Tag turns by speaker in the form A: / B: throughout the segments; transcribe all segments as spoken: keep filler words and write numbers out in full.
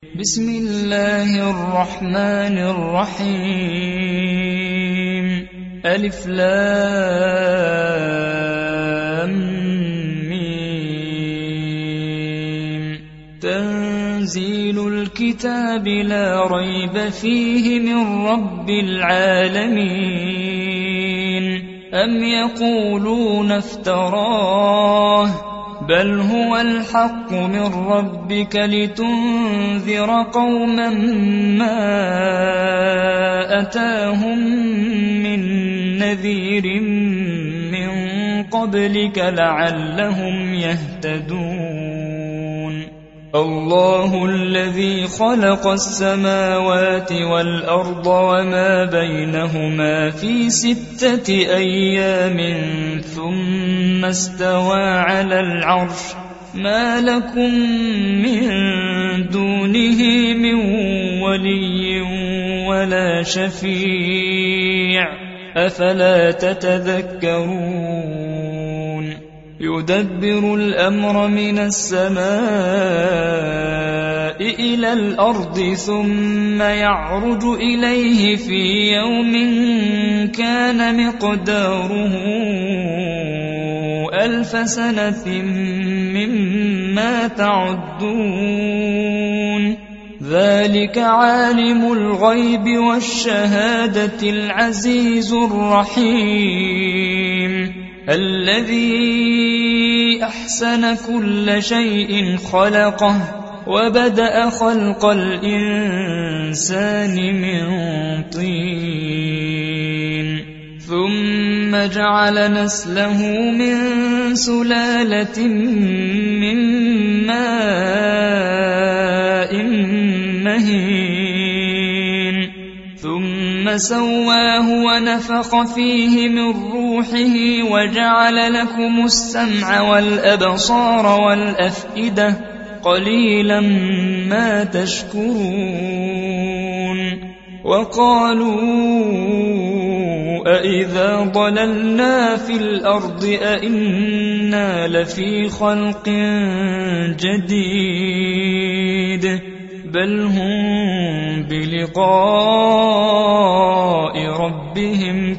A: بسم الله الرحمن الرحيم ألف لام ميم تنزيل الكتاب لا ريب فيه من رب العالمين أم يقولون افتراه بل هو الحق من ربك لتنذر قوما ما أتاهم من نذير من قبلك لعلهم يهتدون الله الذي خلق السماوات والأرض وما بينهما في ستة أيام ثم استوى على العرش ما لكم من دونه من ولي ولا شفيع أفلا تتذكرون يدبر الأمر من السماء إلى الأرض ثم يعرج إليه في يوم كان مقداره ألف سنة مما تعدون ذلك عالم الغيب والشهادة العزيز الرحيم الذي أحسن كل شيء خلقه وبدأ خلق الإنسان من طين ثم جعل نسله من سلالة من ماء مهين ثم سواه ونفخ فيه من روحه وجعل لكم السمع والأبصار والأفئدة قليلا ما تشكرون وقالوا أإذا ضللنا في الأرض أإنا لفي خلق جديد بل هم بلقاء ربهم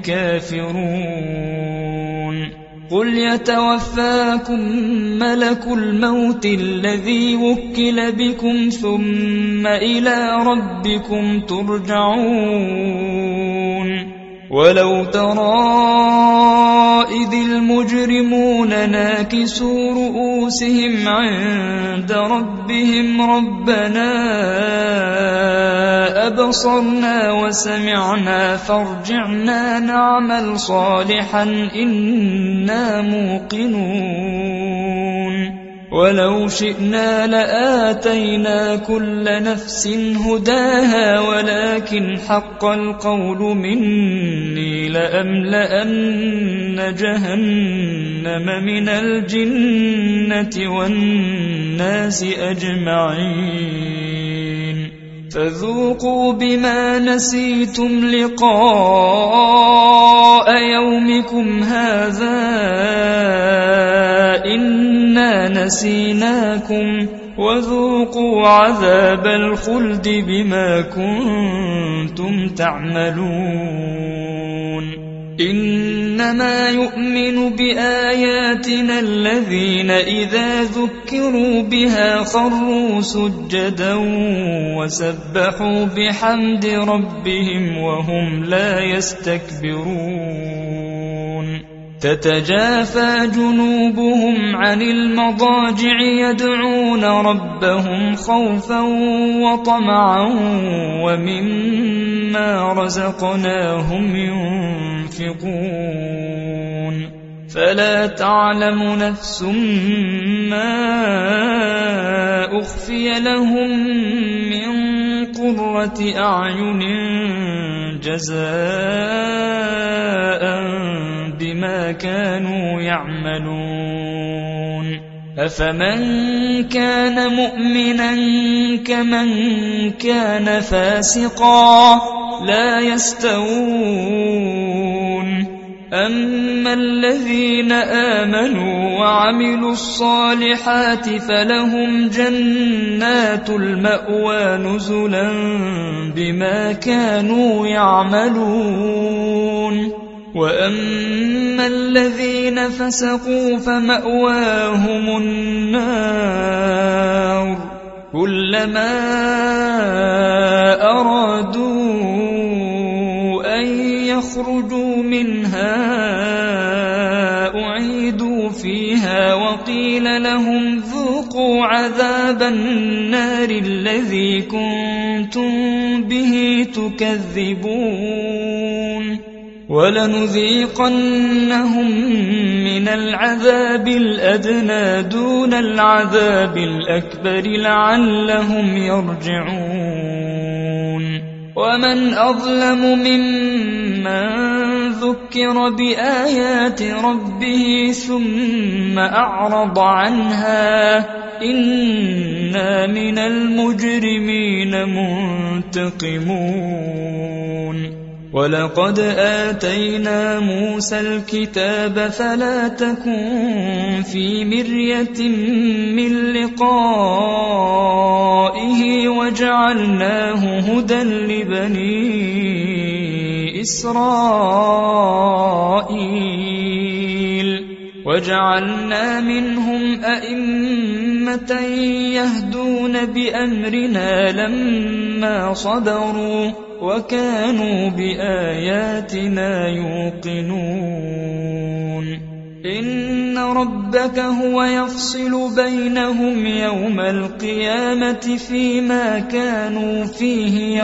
A: كافرون قل يتوفاكم ملك الموت الذي وكل بكم ثم إلى ربكم ترجعون ولو ترى إذ المجرمون ناكسوا رؤوسهم عند ربهم ربنا أبصرنا وسمعنا فارجعنا نعمل صالحا إنا موقنون ولو شئنا لآتينا كل نفس هداها ولكن حق القول مني لأملأن جهنم من الجنة والناس أجمعين فذوقوا بما نسيتم لقاء يومكم هذا إنا نسيناكم وذوقوا عذاب الخلد بما كنتم تعملون إنما يؤمن بآياتنا الذين إذا ذكروا بها خروا سجدا وسبحوا بحمد ربهم وهم لا يستكبرون تتجافى جنوبهم عن المضاجع يدعون ربهم خوفا وطمعا ومما رزقناهم ينفقون فلا تعلم نفس ما أخفي لهم من قرة أعين جزاء بما كانوا يعملون أفمن كان مؤمنا كمن كان فاسقا لا يستوون أما الذين آمنوا وعملوا الصالحات فلهم جنات المأوى نزلا بما كانوا يعملون وأما الذين فسقوا فمأواهم النار كلما أرادوا أن يخرجوا منها أعيدوا فيها وقيل لهم ذوقوا عذاب النار الذي كنتم به تكذبون ولنذيقنهم من العذاب الأدنى دون العذاب الأكبر لعلهم يرجعون ومن أظلم ممن ذكر بآيات ربه ثم أعرض عنها إنا من المجرمين منتقمون ولقد آتينا موسى الكتاب فلا تكن في مرية من لقائه وجعلناه هدى لبني إسرائيل وجعلنا منهم أئمة يهدون بأمرنا لما صبروا وكانوا بآياتنا يوقنون إن ربك هو يفصل بينهم يوم القيامة فيما كانوا فيه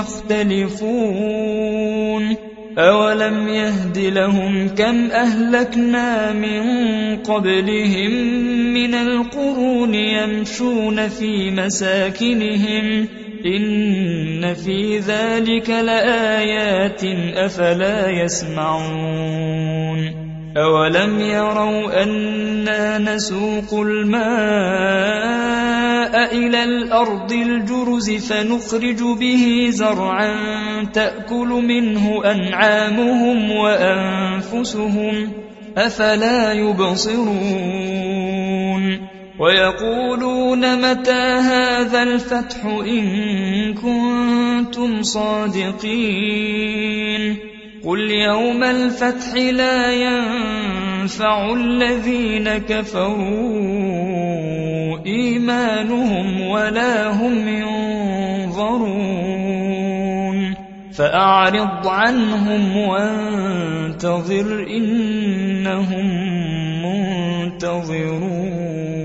A: يختلفون أولم يهد لهم كم أهلكنا من قبلهم من القرون يمشون في مساكنهم إن في ذلك لآيات أفلا يسمعون أولم يروا أنا نسوق الماء إلى الأرض الجرز فنخرج به زرعا تأكل منه أنعامهم وأنفسهم أفلا يبصرون ويقولون متى هذا الفتح إن كنتم صادقين قل يوم الفتح لا ينفع الذين كفروا إيمانهم ولا هم ينظرون فأعرض عنهم وانتظر إنهم منتظرون